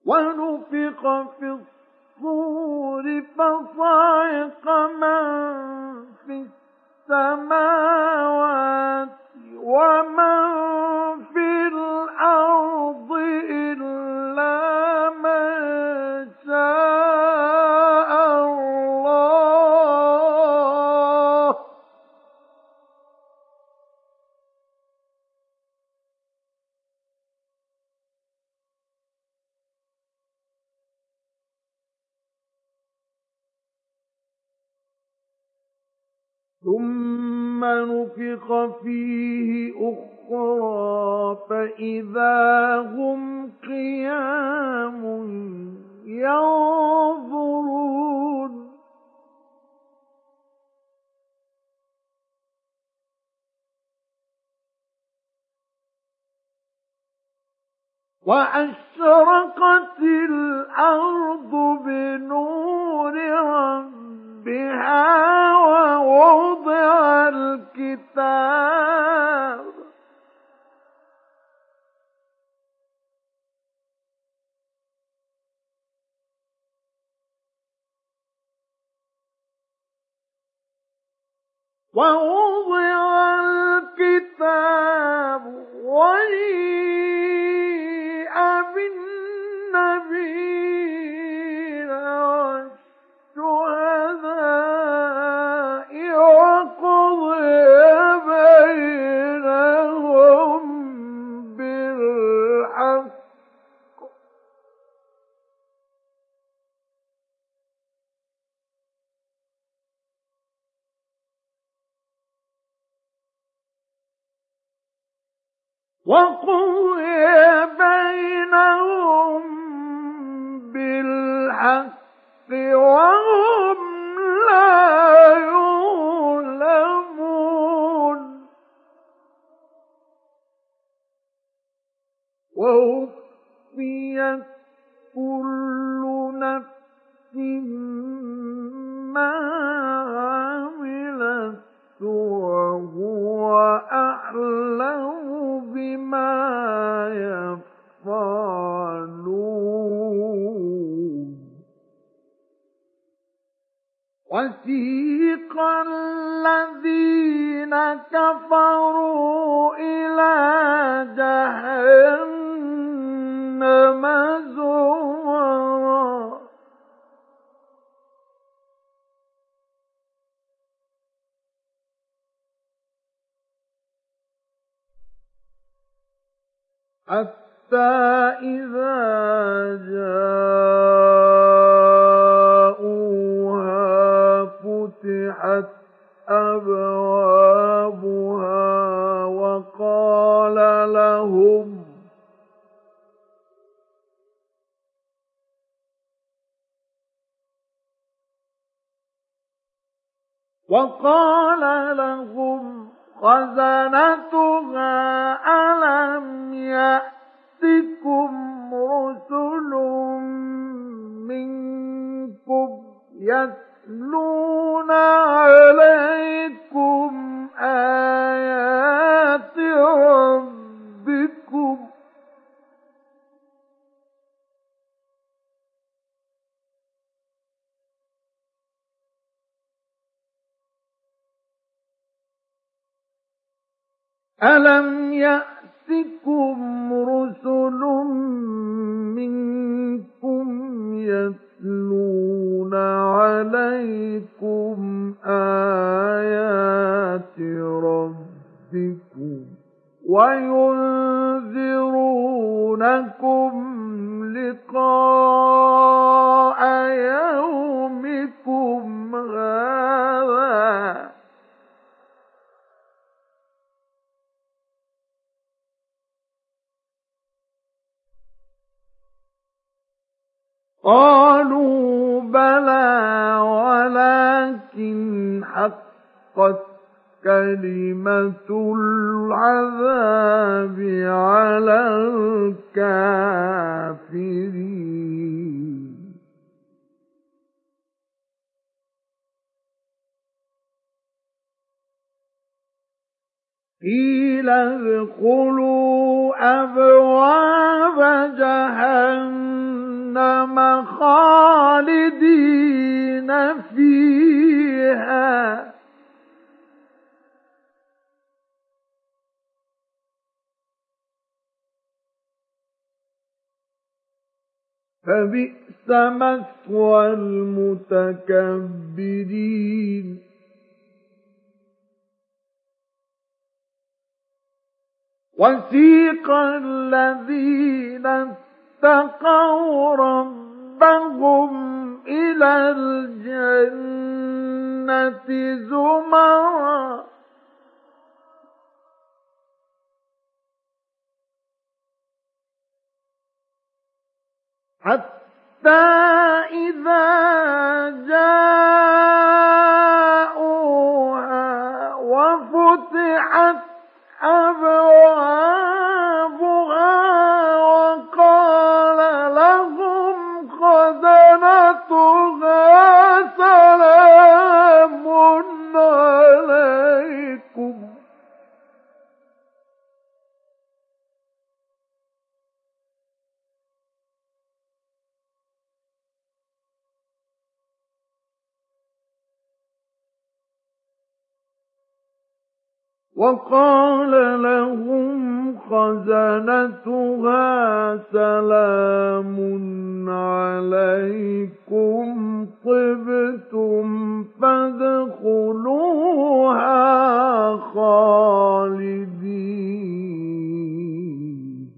ونفخ في الصور فصعق من في السماوات ومن في الأرض إلا من شاء الله ثم نفخ فيه أخرى فإذا هم قيام ينظرون وأشرقت الأرض بنور ربها ووضع الكتاب وجيء بالنبيين والشهداء وقضي بينهم بالحق وهم لا يظلمون ووفيت كل نفس ما عملت وهو أعلم بما يفعلون وسيق الذين كفروا إلى جهنم زمرا حتى إذا جاءوها فتحت أبوابها وقال لهم خزنتها ألم يأتكم رسل منكم يتلون عليكم آيات ربكم ألم يأتكم رسل منكم يتلون عليكم آيات ربكم وينذرونكم لقاء يومكم هذا قالوا بلى ولكن حقت كلمة العذاب على الكافرين قيل ادخلوا أبواب جهنم خالدين فيها فبئس مثوى المتكبرين وسيق الذين اتقوا ربهم إلى الجنة زمرا حتى إذا جاءوها وفتحت أبوابها وقال لهم خزنتها سلام عليكم وقال لهم خزنتها سلام عليكم طبتم فادخلوها خالدين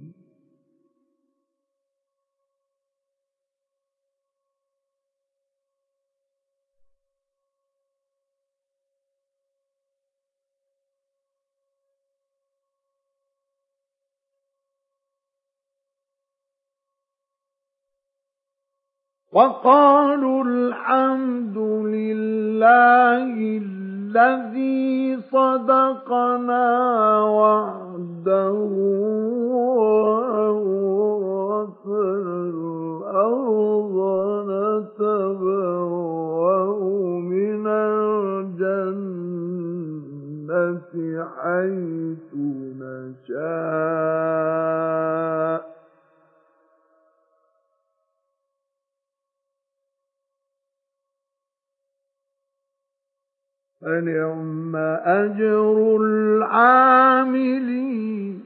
وقالوا الحمد لله الذي صدقنا وعده وأورثنا الأرض نتبوأ من الجنة حيث نشاء فنعم أجر العاملين